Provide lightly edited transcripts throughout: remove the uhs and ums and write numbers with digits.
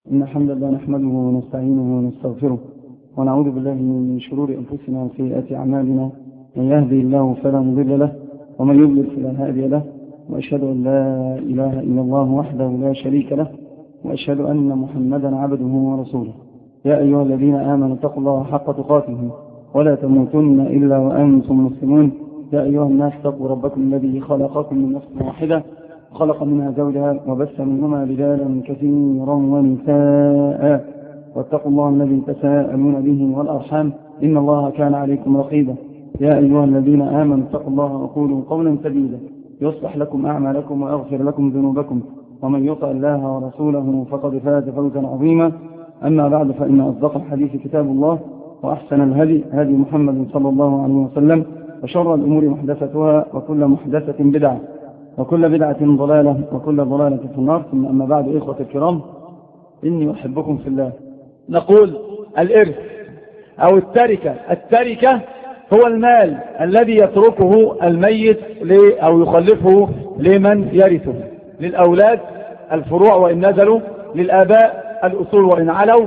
إن الحمد لله نحمده ونستعينه ونستغفره ونعوذ بالله من شرور أنفسنا وسيئات أعمالنا. من يهدي الله فلا مضل له ومن يضلل فلا هادي له، وأشهد أن لا إله إلا الله وحده لا شريك له، وأشهد أن محمدا عبده ورسوله. يا أيها الذين آمنوا اتقوا الله حق تقاته ولا تموتن إلا وأنتم مسلمون. يا أيها الناس اتقوا ربكم الذي خلقكم من نفس واحدة وخلق منها زوجها وبث منهما رجالا كثيرا ونساء، واتقوا الله الذي تساءلون به والأرحام إن الله كان عليكم رقيبا. يا أيها الذين آمنوا اتقوا الله وقولوا قولا سديدا يصلح لكم أعمالكم ويغفر لكم ذنوبكم، ومن يطع الله ورسوله فقد فاز فوزا عظيما. أما بعد، فإن أصدق الحديث كتاب الله، وأحسن الهدي هدي محمد صلى الله عليه وسلم، وشر الأمور محدثتها، وكل محدثة بدعة، وكل بدعة ضلالة، وكل ضلالة في النار. ثم أما بعد، إخوة الكرام، إني أحبكم في الله. نقول الإرث أو التركة هو المال الذي يتركه الميت أو يخلفه لمن يرثه، للأولاد الفروع وإن نزلوا، للآباء الأصول وإن علوا،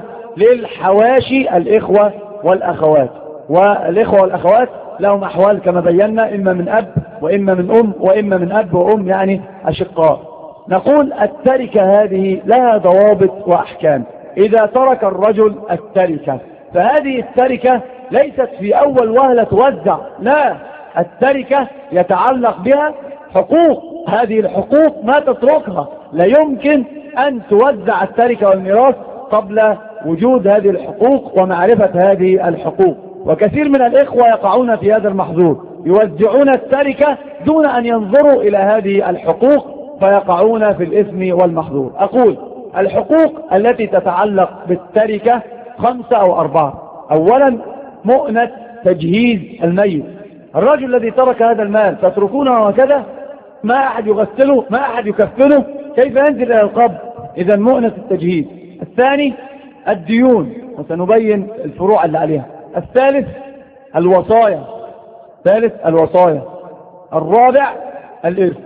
للحواشي الإخوة والأخوات. والإخوة والأخوات لهم أحوال كما بينا، إما من أب وإما من أم وإما من أب وأم، يعني أشقاء. نقول التركة هذه لها ضوابط وأحكام. إذا ترك الرجل التركة، فهذه التركة ليست في أول وهلة توزع، لا، التركة يتعلق بها حقوق. هذه الحقوق ما تتركها، لا يمكن أن توزع التركة والميراث قبل وجود هذه الحقوق ومعرفة هذه الحقوق. وكثير من الإخوة يقعون في هذا المحظور، يوزعون التركة دون أن ينظروا إلى هذه الحقوق، فيقعون في الإثم والمحظور. أقول الحقوق التي تتعلق بالتركة 5 أو 4. أولا، مؤنة تجهيز الميت. الرجل الذي ترك هذا المال تتركونه وكذا، ما أحد يغسله، ما أحد يكفنه، كيف ينزل إلى القبر؟ إذا مؤنة التجهيز. الثاني الديون، وسنبين الفروع اللي عليها. الثالث الوصايا. الرابع الإرث.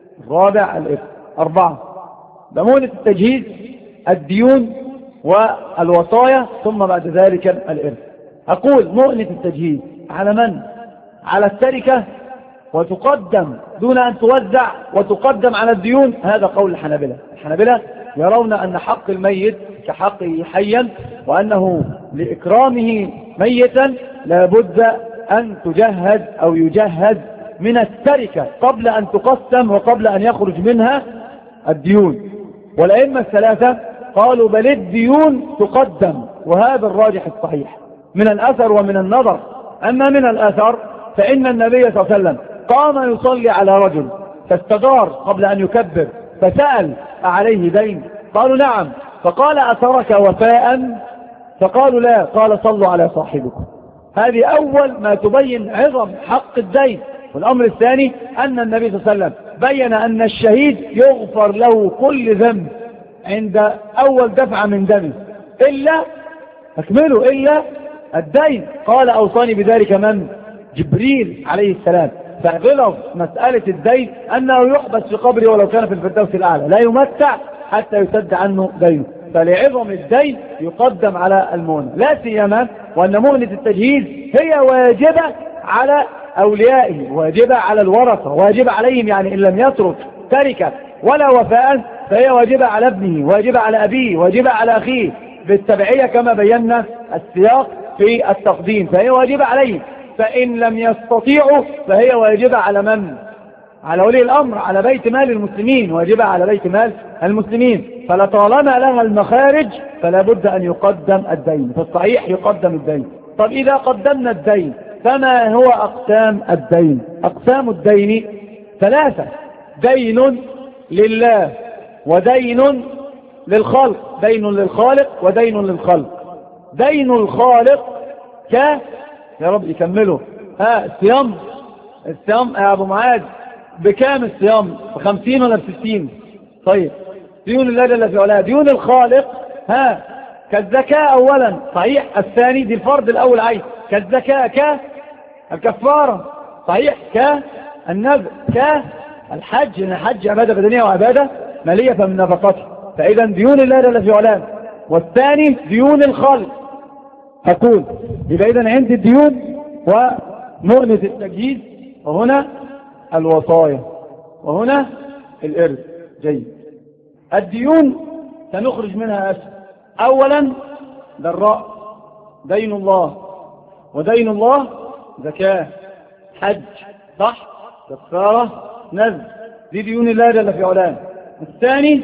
4. مؤنة التجهيز، الديون، والوصايا، ثم بعد ذلك الإرث. أقول مؤنة التجهيز على من؟ على التركة، وتقدم دون أن توزع، وتقدم على الديون. هذا قول الحنابلة يرون أن حق الميت كحقه حيا، وأنه لإكرامه ميتا لابد أن تجهز أو يجهز من التركة قبل أن تقسم وقبل أن يخرج منها الديون. والأئمة الثلاثة قالوا بل الديون تقدم، وهذا الراجح الصحيح من الأثر ومن النظر. أما من الأثر فإن النبي صلى الله عليه وسلم قام يصلي على رجل فاستدار قبل أن يكبر، فسأل أعليه دين؟ قالوا نعم. فقال أترك وفاء؟ فقالوا لا. قال صلوا على صاحبكم. هذه أول ما تبين عظم حق الدين. والأمر الثاني أن النبي صلى الله عليه وسلم بين أن الشهيد يغفر له كل ذنب عند أول دفعة من دمه، إلا الدين. قال أوصاني بذلك من؟ جبريل عليه السلام. فغلظ مسألة الدين أنه يحبس في قبره ولو كان في الفردوس الأعلى، لا يمتع حتى يسد عنه دينه. فلعظم الدين يقدم على المؤنة، لا سيما وأن مؤنة التجهيز هي واجبة على أوليائه، واجبة على الورثة، واجبة عليهم. يعني إن لم يترك تركة ولا وفاء فهي واجبة على ابنه، واجبة على أبيه، واجبة على أخيه، بالتبعية كما بينا السياق في التقديم، فهي واجبة عليهم. فإن لم يستطيعوا فهي واجبة على من؟ على ولي الأمر، على بيت مال المسلمين، واجبة على بيت مال المسلمين. فلطالما لها المخارج فلا بد أن يقدم الدين، فالصحيح يقدم الدين. طب إذا قدمنا الدين فما هو أقسام الدين؟ أقسام الدين 3: دين لله، ودين للخلق، دين للخالق ودين للخلق. دين الخالق يا رب يكمله. الصيام يا أبو معاذ بكام الصيام؟ ب50 ولا ب60؟ طيب، ديون الله جل في علاه. ديون الخالق كالزكاة أولا، صحيح. الثاني دي الفرض الأول عين، كالزكاة، كالكفارة، صحيح. كالنذر، كالحج، إن الحج عبادة بدنية وعبادة مالية فمن نفقته. فإذا ديون الله جل في علاه والثاني ديون الخلق. أقول يبقى إذن عندي الديون ومؤنة التجهيز، وهنا الوصايا، وهنا الإرث. جيد. الديون سنخرج منها أسف. أولا الرأس، دين الله، ودين الله زكاة، حج، صح، كفارة، نذر، دي ديون الله جل في علاه. الثاني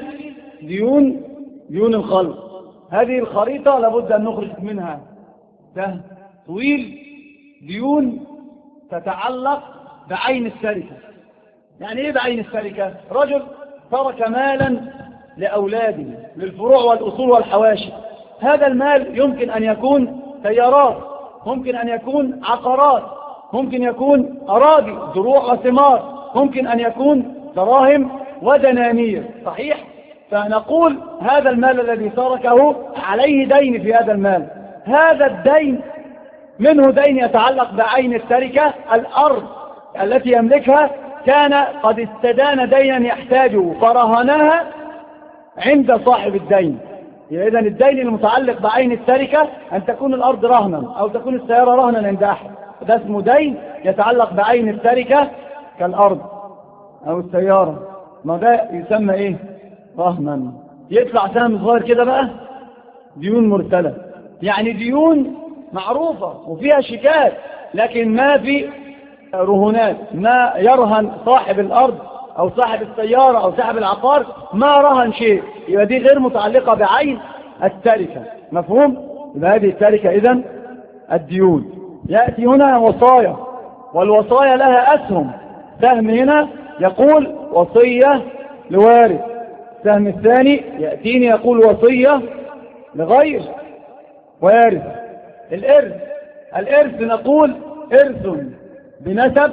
ديون الخلق. هذه الخريطة لابد أن نخرج منها. ده طويل. ديون تتعلق بعين الشركة. يعني ايه بعين الشركة؟ رجل ترك مالا لأولاده للفروع والأصول والحواشي. هذا المال يمكن أن يكون سيارات، ممكن أن يكون عقارات، ممكن يكون أراضي زروع وثمار، ممكن أن يكون دراهم ودنانير، صحيح؟ فنقول هذا المال الذي تركه عليه دين في هذا المال. هذا الدين منه دين يتعلق بعين التركة. الأرض التي يملكها كان قد استدان دينا يحتاجه فرهنها عند صاحب الدين. إذن الدين المتعلق بعين التركة أن تكون الأرض رهنا أو تكون السيارة رهنا عند أحد، ده اسمه دين يتعلق بعين التركة كالأرض أو السيارة. ما ده يسمى إيه؟ رهنا. يطلع سهم صغير كده بقى ديون مرسلة، يعني ديون معروفة وفيها شيكات، لكن ما في رهونات، ما يرهن صاحب الأرض أو صاحب السيارة أو صاحب العقار ما رهن شيء، يبقى دي غير متعلقة بعين التركة. مفهوم؟ يبقى هذه التركة إذن الديون. يأتي هنا وصايا، والوصايا لها أسهم. سهم هنا يقول وصية لوارث، السهم الثاني يأتيني يقول وصية لغير وارث. الإرث نقول إرث بنسب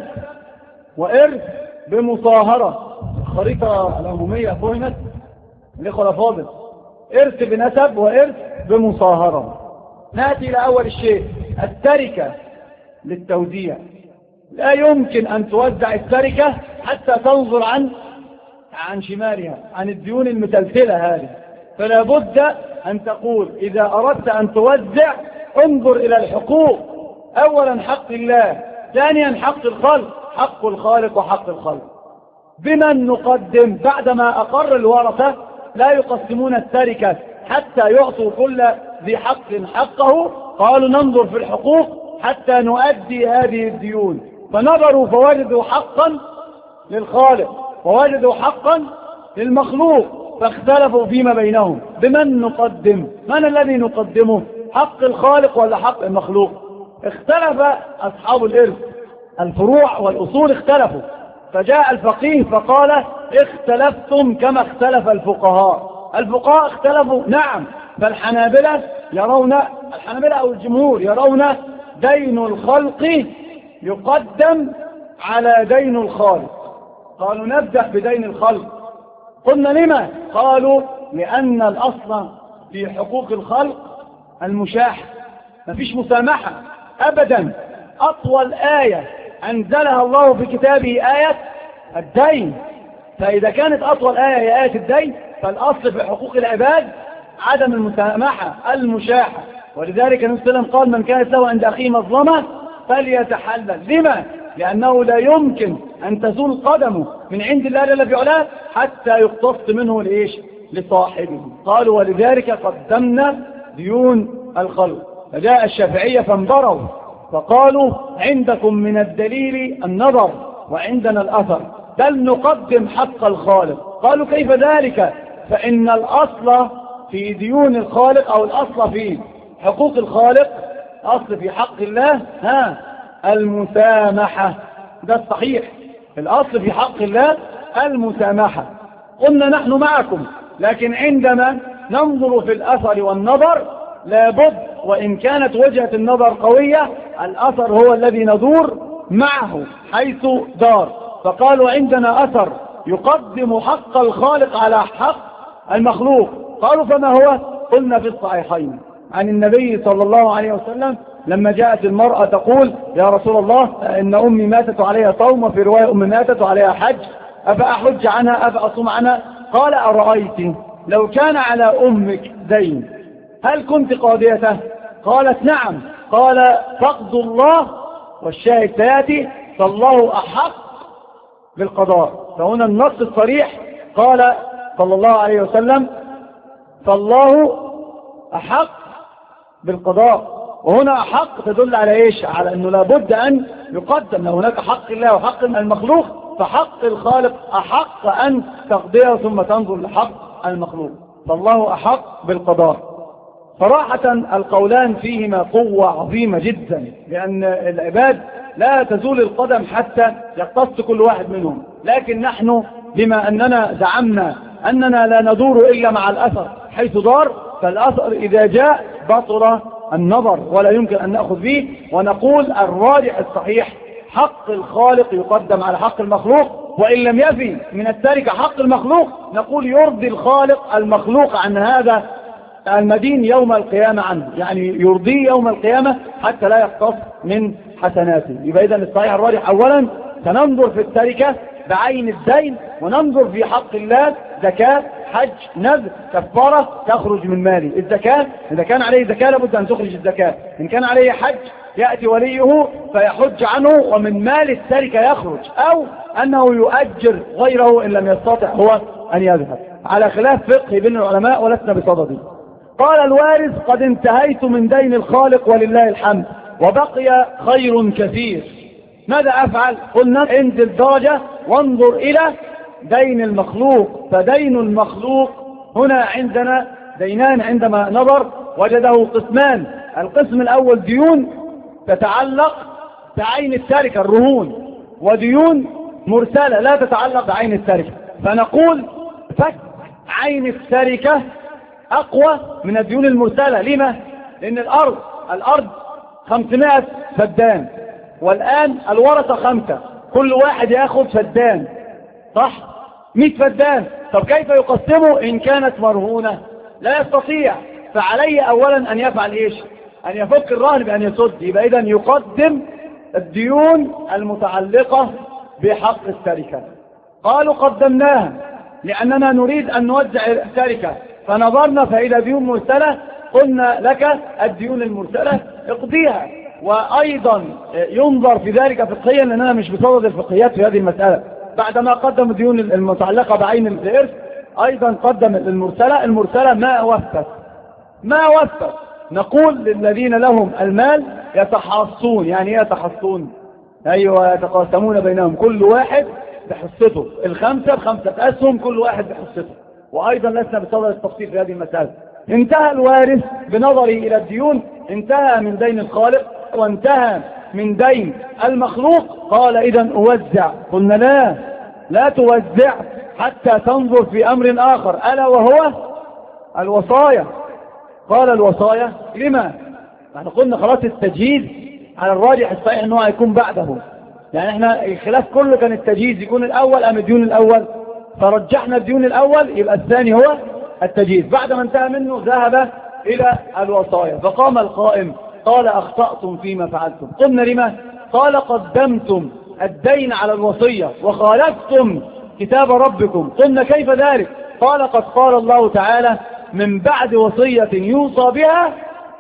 وإرث بمصاهرة. الخريطة العمومية فهمت الإخوة الأفاضل؟ إرث بنسب وإرث بمصاهرة. نأتي إلى أول الشيء، التركة للتوزيع. لا يمكن أن توزع التركة حتى تنظر عن شمالها، عن الديون المتلتلة هذه. فلا بد أن تقول إذا أردت أن توزع انظر إلى الحقوق. أولا حق الله، ثانيا حق الخلق، حق الخالق وحق الخلق. بمن نقدم؟ بعدما أقر الورثة لا يقسمون التركة حتى يعطوا كل ذي حق حقه، قالوا ننظر في الحقوق حتى نؤدي هذه الديون. فنظروا فوجدوا حقا للخالق ووجدوا حقا للمخلوق، فاختلفوا فيما بينهم. بمن نقدم؟ من الذي نقدمه؟ حق الخالق ولا حق المخلوق؟ اختلف أصحاب الإرث، الفروع والأصول اختلفوا، فجاء الفقيه فقال اختلفتم كما اختلف الفقهاء. الفقهاء اختلفوا، نعم. فالحنابلة يرون، الحنابلة أو الجمهور يرون دين الخلق يقدم على دين الخالق. قالوا نبدأ بدين الخلق. قلنا لما؟ قالوا لأن الأصل في حقوق الخلق المشاحة، ما فيش مسامحة أبدا. أطول آية أنزلها الله في كتابه آية الدين، فإذا كانت أطول آية هي آية الدين فالأصل في حقوق العباد عدم المسامحة المشاحة. ولذلك النبي صلى الله عليه وسلم قال من كانت له عند أخيه مظلمة فليتحلل. لما؟ لأنه لا يمكن أن تزول قدمه من عند الله جل في علاه حتى يقتص منه لصاحبه. قالوا ولذلك قدمنا ديون الخلق. فجاء الشافعية فانبروا فقالوا عندكم من الدليل النظر وعندنا الأثر، بل نقدم حق الخالق. قالوا كيف ذلك؟ فإن الأصل في ديون الخالق أو الأصل في حقوق الخالق، أصل في حق الله المسامحة. ده الصحيح، الأصل في حق الله المسامحة. قلنا نحن معكم، لكن عندما ننظر في الأثر والنظر لابد، وإن كانت وجهة النظر قوية الأثر هو الذي ندور معه حيث دار. فقالوا عندنا أثر يقدم حق الخالق على حق المخلوق. قالوا فما هو؟ قلنا في الصحيحين عن النبي صلى الله عليه وسلم لما جاءت المرأة تقول يا رسول الله إن أمي ماتت عليها صوم، وفي رواية أمي ماتت عليها حج، أفأحج عنها أفأصوم عنها؟ قال أرأيت لو كان على أمك دين هل كنت قاضيته؟ قالت نعم. قال فقد الله، والشاهد سيأتي، فالله أحق بالقضاء. فهنا النص الصريح قال صلى الله عليه وسلم فالله أحق بالقضاء. وهنا أحق تدل على إيش؟ على أنه لابد أن يقدم. لو هناك حق الله وحق المخلوق، فحق الخالق أحق أن تقضيه ثم تنظر لحق المخلوق. فالله أحق بالقضاء. صراحة القولان فيهما قوة عظيمة جدا، لأن العباد لا تزول القدم حتى يقتص كل واحد منهم. لكن نحن بما أننا زعمنا أننا لا ندور إلا مع الأثر حيث دار، فالأثر إذا جاء بطل النظر ولا يمكن أن نأخذ به، ونقول الراجح الصحيح حق الخالق يقدم على حق المخلوق. وإن لم يفي من التركة حق المخلوق، نقول يرضي الخالق المخلوق عن هذا المدين يوم القيامة عنه، يعني يرضيه يوم القيامة حتى لا يقتص من حسناته. يبقى إذن الصحيح الراجح أولا سننظر في التركة بعين الدين، وننظر في حق الله زكاة، حج، نذر، كفارة تخرج من ماله. الزكاة إذا كان عليه زكاة لابد أن تخرج الزكاة، إن كان عليه حج يأتي وليه فيحج عنه ومن مال التركة يخرج، أو أنه يؤجر غيره إن لم يستطع هو أن يذهب، على خلاف فقه بين العلماء ولسنا بصدده. قال الوارث قد انتهيت من دين الخالق ولله الحمد وبقي خير كثير، ماذا أفعل؟ قلنا انزل درجة وانظر إلى دين المخلوق. فدين المخلوق هنا عندنا دينان، عندما نظر وجده قسمان. القسم الأول ديون تتعلق بعين التركة الرهون، وديون مرسلة لا تتعلق بعين التركة. فنقول فك عين التركة أقوى من الديون المرسلة. لما؟ لأن الأرض 500 فدان، والآن الورثة 5، كل واحد يأخذ فدان، صح؟ 100 فدان. طب كيف يقسمه إن كانت مرهونة؟ لا يستطيع. فعليه أولا أن يفعل إيش؟ أن يفك الرهن بأن يسد. يبقى إذن يقدم الديون المتعلقة بحق التركة. قالوا قدمناها لأننا نريد أن نوزع التركة، فنظرنا فإذا ديون مرسلة قلنا لك الديون المرسلة اقضيها. وأيضا ينظر في ذلك فقهيا، لأننا مش بصدد الفقهيات في هذه المسألة. بعدما قدم الديون المتعلقة بعين الإرث أيضا قدم المرسلة ما وفت. نقول للذين لهم المال يتحاصون. يعني ايه يتحاصون؟ أيوة، يتقاسمون بينهم، كل واحد بحصته، الخمسة ب5 أسهم، كل واحد بحصته. وأيضا لسنا بصدد التفصيل في هذه المسألة. انتهى الوارث بنظري إلى الديون، انتهى من دين الخالق وانتهى من دين المخلوق. قال إذن أوزع. قلنا لا توزع حتى تنظر في أمر آخر، ألا وهو الوصايا. قال الوصايا لما؟ نحن قلنا خلاص التجهيز على الراجح الصحيح أنه هيكون بعده. يعني احنا الخلاف كله كان التجهيز يكون الأول أم الديون الأول، فرجحنا الديون الأول، يبقى الثاني هو التجهيز. بعد ما انتهى منه ذهب إلى الوصايا. فقام القائم قال أخطأتم فيما فعلتم. قلنا لما؟ قال قدمتم الدين على الوصية وخالفتم كتاب ربكم. قلنا كيف ذلك؟ قال قد قال الله تعالى من بعد وصية يوصى بها،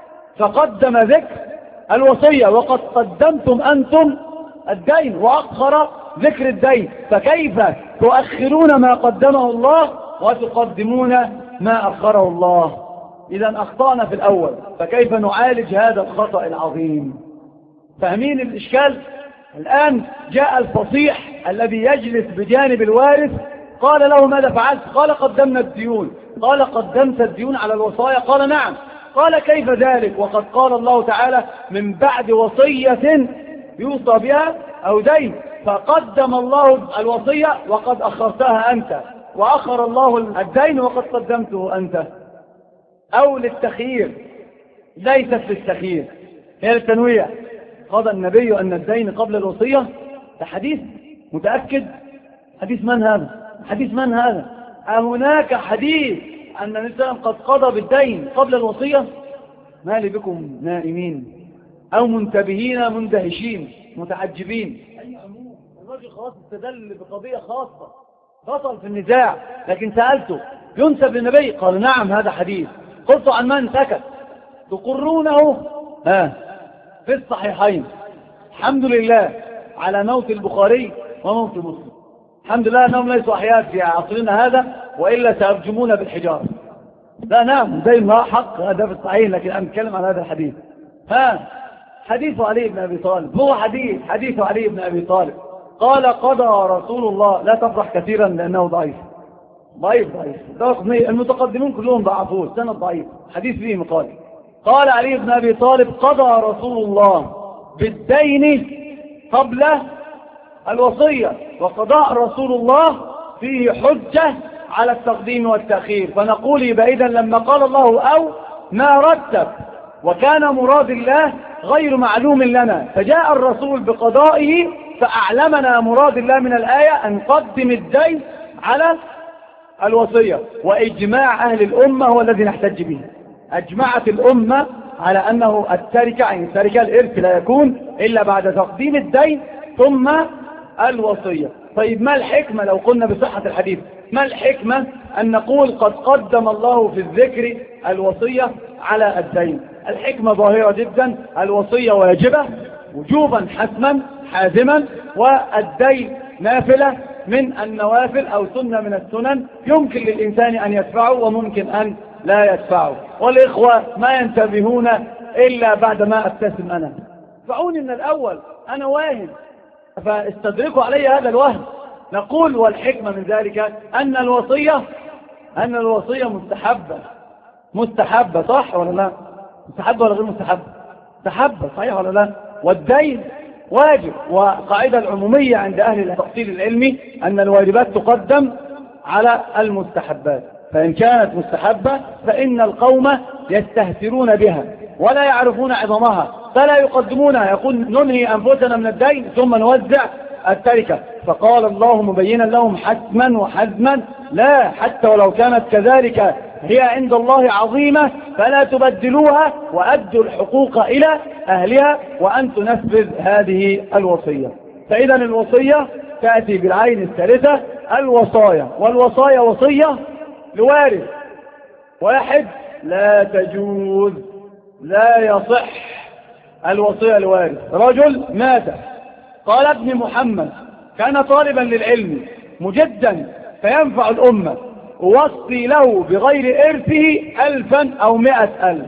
فقدم ذكر الوصية، وقد قدمتم أنتم الدين وأخر ذكر الدين، فكيف تؤخرون ما قدمه الله وتقدمون ما أخره الله؟ إذا أخطأنا في الأول، فكيف نعالج هذا الخطأ العظيم؟ فاهمين الإشكال؟ الآن جاء الفصيح الذي يجلس بجانب الوارث، قال له ماذا فعلت؟ قال قدمنا الديون. قال قدمت الديون على الوصايا؟ قال نعم. قال كيف ذلك وقد قال الله تعالى من بعد وصية يوصى بها أو دين؟ فقدم الله الوصية وقد أخرتها أنت، وأخر الله الدين وقد قدمته أنت. أو للتخيير، ليست للتخيير، هي للتنويع. قضى النبي أن الدين قبل الوصية. ده حديث متأكد. حديث من هذا؟ حديث من هذا؟ أهناك حديث أن النبي قد قضى بالدين قبل الوصية؟ ما لي بكم نائمين أو منتبهين مندهشين متعجبين؟ الرجل خلاص استدل بقضية خاصة، بطل في النزاع. لكن سألته ينسب للنبي؟ قال نعم هذا حديث. قلت عن من؟ سكت. تقرونه في الصحيحين. الحمد لله على موت البخاري وموت مسلم، الحمد لله أنهم ليسوا أحياء في عصرنا هذا، وإلا سيرجمون بالحجارة. لا نعم زي ما حق هذا في الصحيح، لكن أنا أتكلم عن هذا الحديث. حديث علي بن أبي طالب هو حديث علي بن أبي طالب قال قضى رسول الله. لا تفرح كثيرا لأنه ضعيف. المتقدمون كلهم ضعفوه، السند ضعيف، حديث فيه مقال. قال علي بن أبي طالب قضى رسول الله بالدين قبل الوصية، وقضاء رسول الله فيه حجة على التقديم والتأخير. فنقول يبقى إذن لما قال الله أو ما رتب وكان مراد الله غير معلوم لنا، فجاء الرسول بقضائه فأعلمنا مراد الله من الآية أن نقدم الدين على الوصية. وإجماع أهل الأمة هو الذي نحتج به. أجمعت الأمة على أنه التركة، يعني التركة الإرث لا يكون إلا بعد تقديم الدين ثم الوصية. طيب ما الحكمة لو قلنا بصحة الحديث؟ ما الحكمة أن نقول قد قدم الله في الذكر الوصية على الدين؟ الحكمة ظاهرة جدا، الوصية واجبة وجوبا حتما حازما، والدين نافلة من النوافل أو سنة من السنن يمكن للإنسان أن يدفعه وممكن أن لا يدفعه. والإخوة ما ينتبهون إلا بعد ما أبتسم أنا، دفعوني من الأول أنا واهم، فاستدركوا علي هذا الوهم. نقول والحكمة من ذلك أن الوصية مستحبة صح ولا لا؟ مستحبة ولا غير مستحبة؟ مستحبة صحيح ولا لا؟ والدين واجب. وقاعدة العمومية عند أهل التفصيل العلمي أن الواجبات تقدم على المستحبات، فإن كانت مستحبة فإن القوم يستهترون بها ولا يعرفون عظمها فلا يقدمونها، يقول ننهي أنفسنا من الدين ثم نوزع التركة. فقال الله مبينا لهم حتما وحزما لا، حتى ولو كانت كذلك هي عند الله عظيمة فلا تبدلوها وأدوا الحقوق إلى أهلها وأن تنفذ هذه الوصية. فإذا الوصية تأتي بالعين الثالثة الوصايا، والوصايا وصية لوارث واحد لا تجوز، لا يصح الوصية لوارث. رجل مات قال ابن محمد كان طالبا للعلم مجدا فينفع الأمة، ووصي له بغير إرثه 1000 أو 100,000.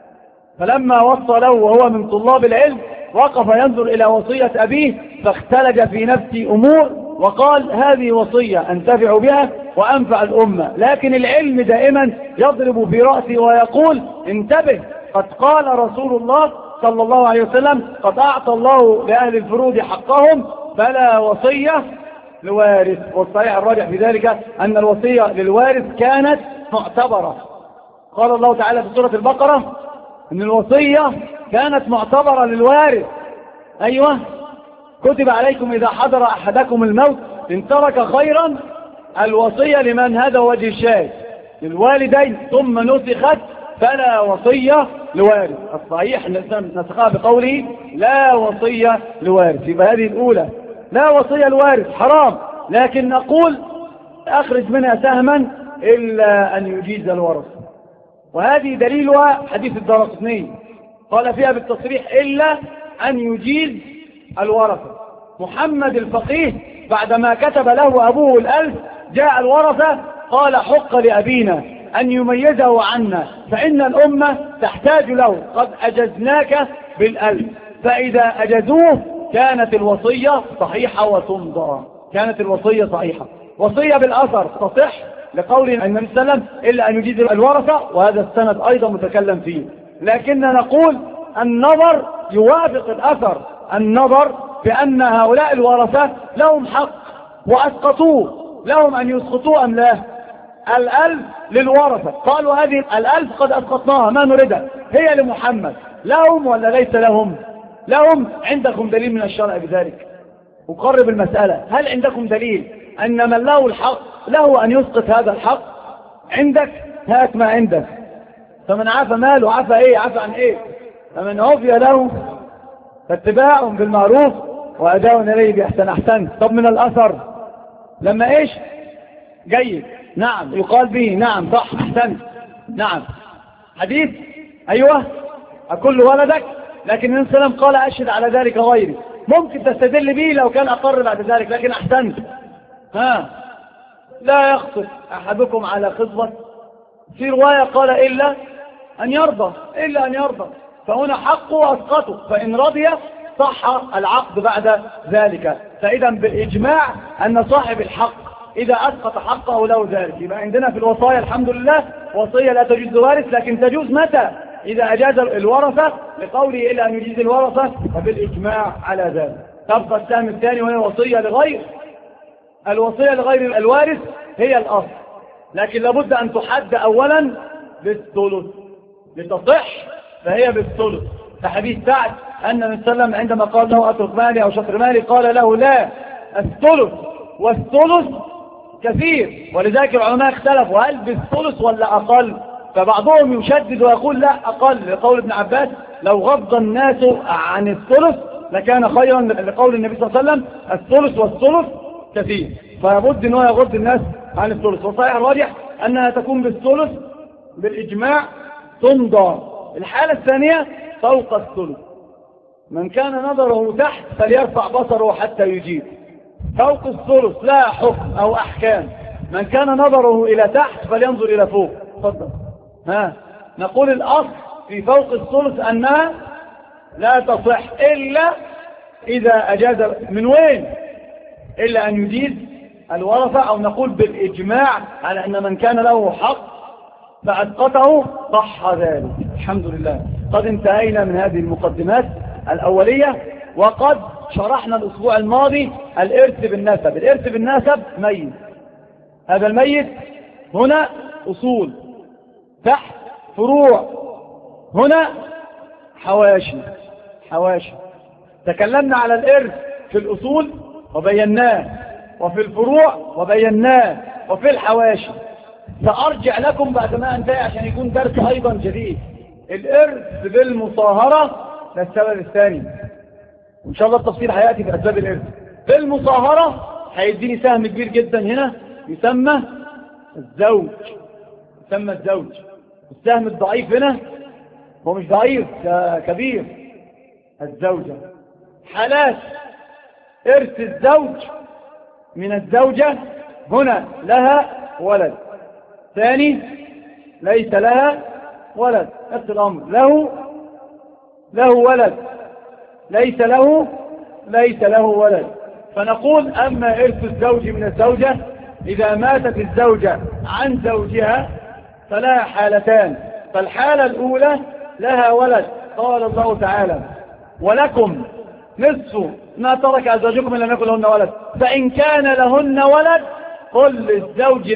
فلما وصى له وهو من طلاب العلم وقف ينظر إلى وصية أبيه فاختلج في نفسي أمور وقال هذه وصية أنتفع بها وأنفع الأمة، لكن العلم دائما يضرب في رأسي ويقول انتبه، قد قال رسول الله صلى الله عليه وسلم قد أعطى الله لأهل الفروض حقهم فلا وصية لوارث. والصحيح الراجح في ذلك أن الوصية للوارث كانت معتبرة. قال الله تعالى في سورة البقرة أن الوصية كانت معتبرة للوارث. أيوة، كتب عليكم إذا حضر أحدكم الموت إن ترك خيرا الوصية لمن هذا وجه الشاهد للوالدين ثم نسخت فلا وصية لوارث. الصحيح نسخها بقوله لا وصية لوارث. يبقى هذه الأولى لا وصية لوارث حرام، لكن نقول أخرج منها سهما إلا أن يجيز الورث. وهذه دليلها حديث الدارقطني قال فيها بالتصريح إلا أن يجيز الورثة. محمد الفقيه بعدما كتب له أبوه 1000 جاء الورثة قال حق لأبينا أن يميزه عنا فإن الأمة تحتاج له، قد أجزناك 1000. فإذا أجزوه كانت الوصية صحيحة وتمضى، كانت الوصية صحيحة. وصية بالأثر تصح لقول النبي صلى الله عليه وسلم إلا أن يجيز الورثة، وهذا السند أيضا متكلم فيه. لكننا نقول النظر يوافق الأثر، النظر بأن هؤلاء الورثة لهم حق وأسقطوه، لهم أن يسقطوه أم لا؟ 1000 للورثة، قالوا هذه 1000 قد أسقطناها ما نريدها، هي لمحمد، لهم ولا ليس لهم؟ لهم. عندكم دليل من الشرع بذلك؟ وقرب المسألة، هل عندكم دليل أن من له الحق له أن يسقط هذا الحق؟ عندك؟ هات ما عندك. فمن عفى ماله عفى إيه؟ عفى عن إيه؟ فمن عفي له فاتباع بالمعروف وأداء إليه بإحسان أحسن. طب من الأثر لما إيش؟ جيد، نعم، يقال به، نعم، صح، أحسن، نعم، حديث، أيوة، أكل ولدك، لكن النبي صلى الله عليه وسلم قال أشهد على ذلك غيري. ممكن تستدل به لو كان أقر بعد ذلك، لكن أحسنت. لا يخطب أحدكم على خطبة، في رواية قال إلا أن يرضى، فهنا حقه أسقطه، فإن رضي صح العقد بعد ذلك. فإذا بالإجماع أن صاحب الحق إذا أسقط حقه له ذلك. يبقى عندنا في الوصايا الحمد لله وصية لا تجوز لوارث، لكن تجوز متى؟ إذا أجاز الورثة، لقوله إلا أن يجيز الورثة، فبالإجماع على ذلك. تبقى السهم الثاني وهي وصية لغير. الوصية لغير الوارث هي الأصل، لكن لابد أن تحد أولا بالثلث لتصح، فهي بالثلث. فحديث سعد أن النبي صلى الله عليه وسلم عندما قال له أترك مالي أو شطر مالي قال له لا، الثلث، والثلث كثير. ولذلك العلماء اختلفوا هل بالثلث ولا أقل، فبعضهم يشدد ويقول لا أقل، لقول ابن عباس لو غض الناس عن الثلث لكان خيرا، لقول النبي صلى الله عليه وسلم الثلث والثلث كثير، فلابد أنه يغض الناس عن الثلث. وصحيح الراجح أنها تكون بالثلث بالإجماع تمضى. الحالة الثانية فوق الثلث، من كان نظره تحت فليرفع بصره حتى يجيب. فوق الثلث لا حكم أو أحكام، من كان نظره إلى تحت فلينظر إلى فوق. تفضل. نقول الأصل في فوق الثلث أنها لا تصح إلا إذا أجاز. من وين؟ إلا أن يجيز الورثة، أو نقول بالإجماع على أن من كان له حق فأسقطه صح ذلك. الحمد لله قد انتهينا من هذه المقدمات الأولية، وقد شرحنا الأسبوع الماضي الإرث بالنسب. الإرث بالنسب ميت، هذا الميت هنا أصول، تحت فروع، هنا حواشي. تكلمنا على الإرث في الأصول وبيناه، وفي الفروع وبيناه، وفي الحواشي. سأرجع لكم بعد ما انتهي عشان يكون درس أيضا جديد. الإرث بالمصاهرة ده السبب الثاني، وإن شاء الله التفصيل هيأتي في أسباب الإرث. بالمصاهرة هيديني سهم كبير جدا هنا يسمى الزوج. السهم الضعيف هنا هو مش ضعيف، كبير، الزوجة. حالات إرث الزوج من الزوجة: هنا لها ولد، ثاني ليس لها ولد، نفس الأمر، له ولد، ليس له ولد. فنقول أما إرث الزوج من الزوجة إذا ماتت الزوجة عن زوجها فلها حالتان. فالحالة الأولى لها ولد، قال الله تعالى: ولكم نصف ما ترك أزواجكم إن لم يكن لهن ولد، فإن كان لهن ولد قل للزوج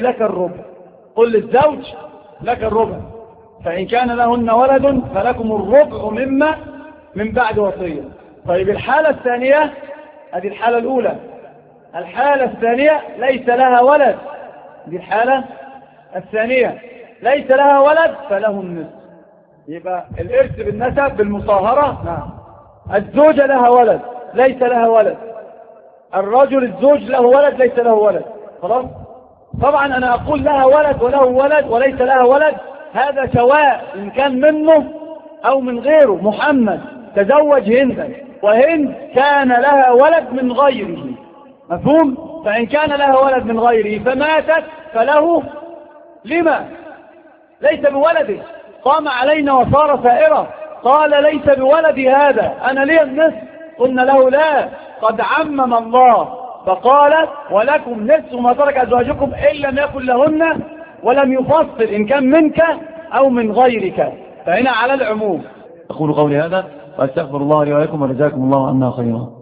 لك الربع، فإن كان لهن ولد فلكم الربع مما من بعد وصية. طيب الحالة الثانية، هذه الحالة الأولى. الحالة الثانية ليس لها ولد، دي الحالة الثانية، ليس لها ولد فله النصف. يبقى الإرث بالنسب بالمصاهرة: نعم، الزوجة لها ولد، ليس لها ولد، الرجل الزوج له ولد، ليس له ولد. خلاص. طبعا أنا أقول لها ولد وله ولد وليس لها ولد، هذا سواء إن كان منه أو من غيره. محمد تزوج هندا، وهند كان لها ولد من غيره، مفهوم؟ فإن كان لها ولد من غيره فماتت فله لما؟ ليس بولده، قام علينا وصار سائرة، قال ليس بولدي هذا، أنا لي النصف. قلنا له لا، قد عمم الله فقال: ولكم نصف ما ترك أزواجكم إن لم يكن لهن، ولم يفصل إن كان منك أو من غيرك، فهنا على العموم. أقول قولي هذا وأستغفر الله لي ولكم، وجزاكم الله عنا خيرا.